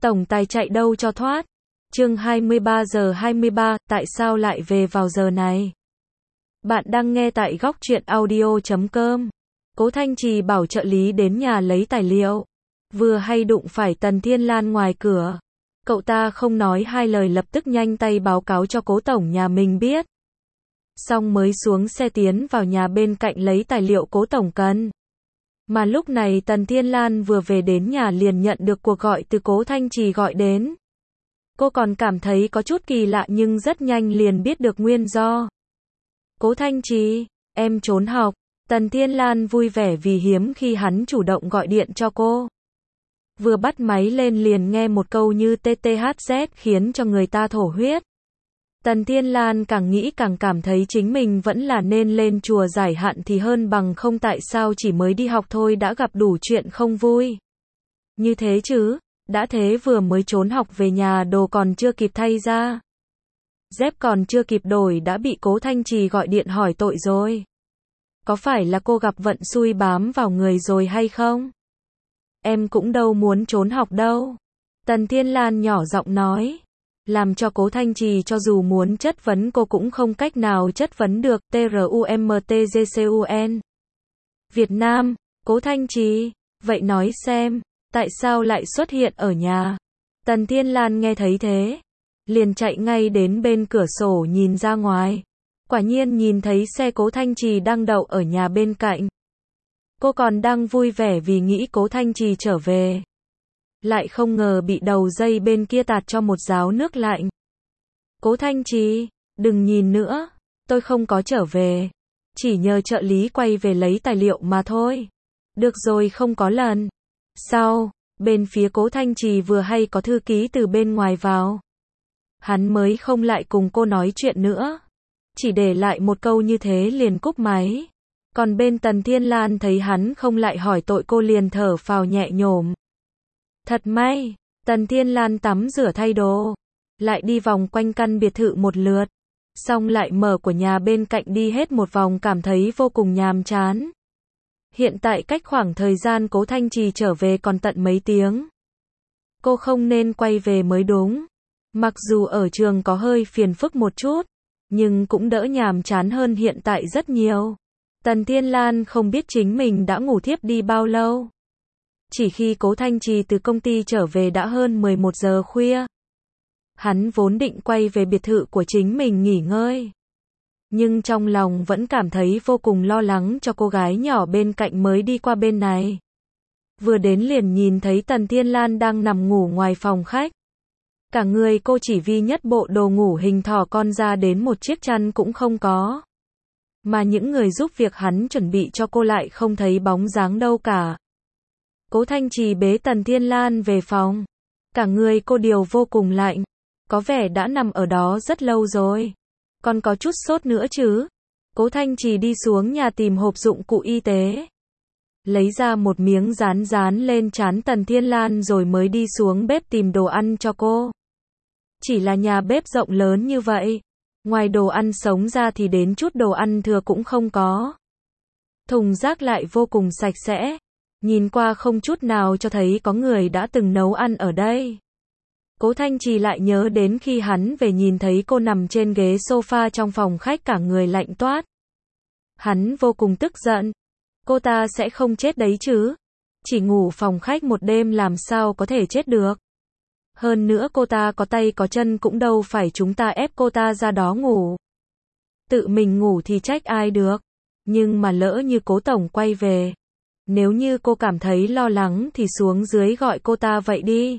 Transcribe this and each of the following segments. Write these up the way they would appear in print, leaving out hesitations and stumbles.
Tổng tài chạy đâu cho thoát. Chương 23 giờ 23, tại sao lại về vào giờ này? Bạn đang nghe tại góc truyện audio.com. Cố Thanh Trì bảo trợ lý đến nhà lấy tài liệu. Vừa hay đụng phải Tần Thiên Lan ngoài cửa. Cậu ta không nói hai lời lập tức nhanh tay báo cáo cho cố tổng nhà mình biết. Xong mới xuống xe tiến vào nhà bên cạnh lấy tài liệu cố tổng cần. Mà lúc này Tần Thiên Lan vừa về đến nhà liền nhận được cuộc gọi từ Cố Thanh Trì gọi đến. Cô còn cảm thấy có chút kỳ lạ nhưng rất nhanh liền biết được nguyên do. Cố Thanh Trì, em trốn học. Tần Thiên Lan vui vẻ vì hiếm khi hắn chủ động gọi điện cho cô. Vừa bắt máy lên liền nghe một câu như TTHZ khiến cho người ta thổ huyết. Tần Thiên Lan càng nghĩ càng cảm thấy chính mình vẫn là nên lên chùa giải hạn thì hơn bằng không, tại sao chỉ mới đi học thôi đã gặp đủ chuyện không vui. Như thế chứ, đã thế vừa mới trốn học về nhà đồ còn chưa kịp thay ra. Dép còn chưa kịp đổi đã bị Cố Thanh Trì gọi điện hỏi tội rồi. Có phải là cô gặp vận xui bám vào người rồi hay không? Em cũng đâu muốn trốn học đâu. Tần Thiên Lan nhỏ giọng nói. Làm cho Cố Thanh Trì cho dù muốn chất vấn cô cũng không cách nào chất vấn được. TRUMTGCUN Việt Nam, Cố Thanh Trì, vậy nói xem, tại sao lại xuất hiện ở nhà? Tần Thiên Lan nghe thấy thế, liền chạy ngay đến bên cửa sổ nhìn ra ngoài. Quả nhiên nhìn thấy xe Cố Thanh Trì đang đậu ở nhà bên cạnh. Cô còn đang vui vẻ vì nghĩ Cố Thanh Trì trở về. Lại không ngờ bị đầu dây bên kia tạt cho một gáo nước lạnh. Cố Thanh Trì, đừng nhìn nữa, tôi không có trở về. Chỉ nhờ trợ lý quay về lấy tài liệu mà thôi. Được rồi, không có lần. Sau, bên phía Cố Thanh Trì vừa hay có thư ký từ bên ngoài vào. Hắn mới không lại cùng cô nói chuyện nữa. Chỉ để lại một câu như thế liền cúp máy. Còn bên Tần Thiên Lan thấy hắn không lại hỏi tội cô liền thở phào nhẹ nhõm. Thật may, Tần Thiên Lan tắm rửa thay đồ, lại đi vòng quanh căn biệt thự một lượt, xong lại mở của nhà bên cạnh đi hết một vòng cảm thấy vô cùng nhàm chán. Hiện tại cách khoảng thời gian Cố Thanh Trì trở về còn tận mấy tiếng. Cô không nên quay về mới đúng. Mặc dù ở trường có hơi phiền phức một chút, nhưng cũng đỡ nhàm chán hơn hiện tại rất nhiều. Tần Thiên Lan không biết chính mình đã ngủ thiếp đi bao lâu. Chỉ khi Cố Thanh Trì từ công ty trở về đã hơn 11 giờ khuya. Hắn vốn định quay về biệt thự của chính mình nghỉ ngơi. Nhưng trong lòng vẫn cảm thấy vô cùng lo lắng cho cô gái nhỏ bên cạnh mới đi qua bên này. Vừa đến liền nhìn thấy Tần Thiên Lan đang nằm ngủ ngoài phòng khách. Cả người cô chỉ vi nhất bộ đồ ngủ hình thỏ con ra đến một chiếc chăn cũng không có. Mà những người giúp việc hắn chuẩn bị cho cô lại không thấy bóng dáng đâu cả. Cố Thanh Trì bế Tần Thiên Lan về phòng. Cả người cô đều vô cùng lạnh. Có vẻ đã nằm ở đó rất lâu rồi. Còn có chút sốt nữa chứ. Cố Thanh Trì đi xuống nhà tìm hộp dụng cụ y tế. Lấy ra một miếng dán dán lên trán Tần Thiên Lan rồi mới đi xuống bếp tìm đồ ăn cho cô. Chỉ là nhà bếp rộng lớn như vậy. Ngoài đồ ăn sống ra thì đến chút đồ ăn thừa cũng không có. Thùng rác lại vô cùng sạch sẽ. Nhìn qua không chút nào cho thấy có người đã từng nấu ăn ở đây. Cố Thanh Trì lại nhớ đến khi hắn về nhìn thấy cô nằm trên ghế sofa trong phòng khách cả người lạnh toát. Hắn vô cùng tức giận. Cô ta sẽ không chết đấy chứ. Chỉ ngủ phòng khách một đêm làm sao có thể chết được. Hơn nữa cô ta có tay có chân cũng đâu phải chúng ta ép cô ta ra đó ngủ. Tự mình ngủ thì trách ai được. Nhưng mà lỡ như Cố tổng quay về. Nếu như cô cảm thấy lo lắng thì xuống dưới gọi cô ta vậy đi.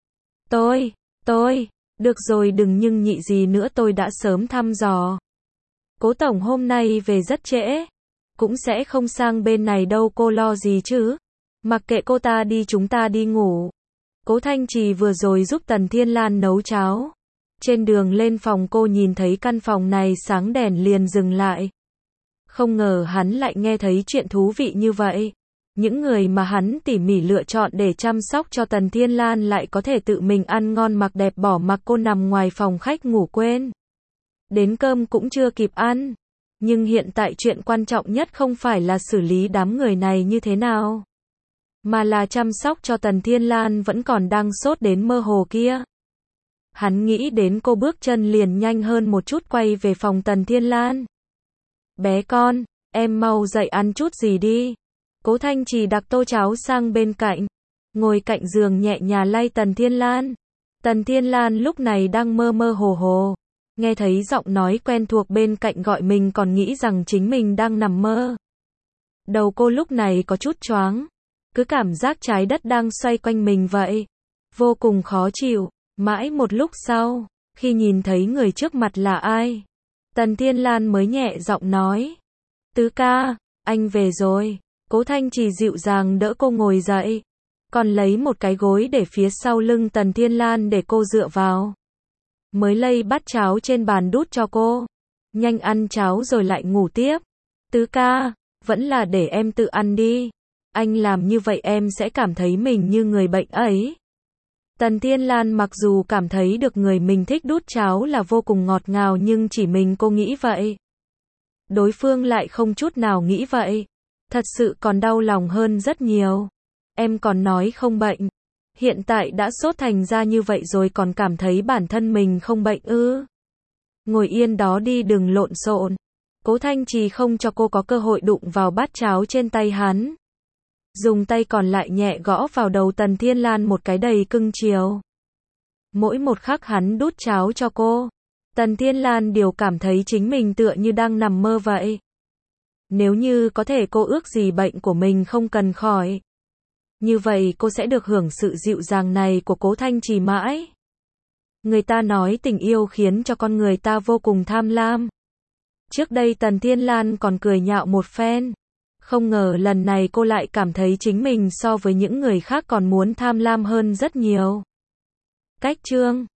Tôi, được rồi đừng nhưng nhị gì nữa tôi đã sớm thăm dò. Cố tổng hôm nay về rất trễ. Cũng sẽ không sang bên này đâu cô lo gì chứ. Mặc kệ cô ta đi chúng ta đi ngủ. Cố Thanh Trì vừa rồi giúp Tần Thiên Lan nấu cháo. Trên đường lên phòng cô nhìn thấy căn phòng này sáng đèn liền dừng lại. Không ngờ hắn lại nghe thấy chuyện thú vị như vậy. Những người mà hắn tỉ mỉ lựa chọn để chăm sóc cho Tần Thiên Lan lại có thể tự mình ăn ngon mặc đẹp bỏ mặc cô nằm ngoài phòng khách ngủ quên. Đến cơm cũng chưa kịp ăn. Nhưng hiện tại chuyện quan trọng nhất không phải là xử lý đám người này như thế nào. mà là chăm sóc cho Tần Thiên Lan vẫn còn đang sốt đến mơ hồ kia. Hắn nghĩ đến cô bước chân liền nhanh hơn một chút quay về phòng Tần Thiên Lan. Bé con, em mau dậy ăn chút gì đi. Cố Thanh Trì đặt tô cháo sang bên cạnh, ngồi cạnh giường nhẹ nhàng lay Tần Thiên Lan. Tần Thiên Lan lúc này đang mơ mơ hồ hồ, nghe thấy giọng nói quen thuộc bên cạnh gọi mình còn nghĩ rằng chính mình đang nằm mơ. Đầu cô lúc này có chút choáng, cứ cảm giác trái đất đang xoay quanh mình vậy. Vô cùng khó chịu, mãi một lúc sau, khi nhìn thấy người trước mặt là ai, Tần Thiên Lan mới nhẹ giọng nói. Tứ ca, anh về rồi. Cố Thanh Trì dịu dàng đỡ cô ngồi dậy, còn lấy một cái gối để phía sau lưng Tần Thiên Lan để cô dựa vào. Mới lay bát cháo trên bàn đút cho cô. Nhanh ăn cháo rồi lại ngủ tiếp. Tứ ca, vẫn là để em tự ăn đi. Anh làm như vậy em sẽ cảm thấy mình như người bệnh ấy. Tần Thiên Lan mặc dù cảm thấy được người mình thích đút cháo là vô cùng ngọt ngào nhưng chỉ mình cô nghĩ vậy. Đối phương lại không chút nào nghĩ vậy. Thật sự còn đau lòng hơn rất nhiều. Em còn nói không bệnh. Hiện tại đã sốt thành ra như vậy rồi còn cảm thấy bản thân mình không bệnh ư? Ngồi yên đó đi đừng lộn xộn. Cố Thanh Trì không cho cô có cơ hội đụng vào bát cháo trên tay hắn. Dùng tay còn lại nhẹ gõ vào đầu Tần Thiên Lan một cái đầy cưng chiều. Mỗi một khắc hắn đút cháo cho cô, Tần Thiên Lan đều cảm thấy chính mình tựa như đang nằm mơ vậy. Nếu như có thể cô ước gì bệnh của mình không cần khỏi. Như vậy cô sẽ được hưởng sự dịu dàng này của Cố Thanh Trì mãi. Người ta nói tình yêu khiến cho con người ta vô cùng tham lam. Trước đây Tần Thiên Lan còn cười nhạo một phen. Không ngờ lần này cô lại cảm thấy chính mình so với những người khác còn muốn tham lam hơn rất nhiều. Cách chương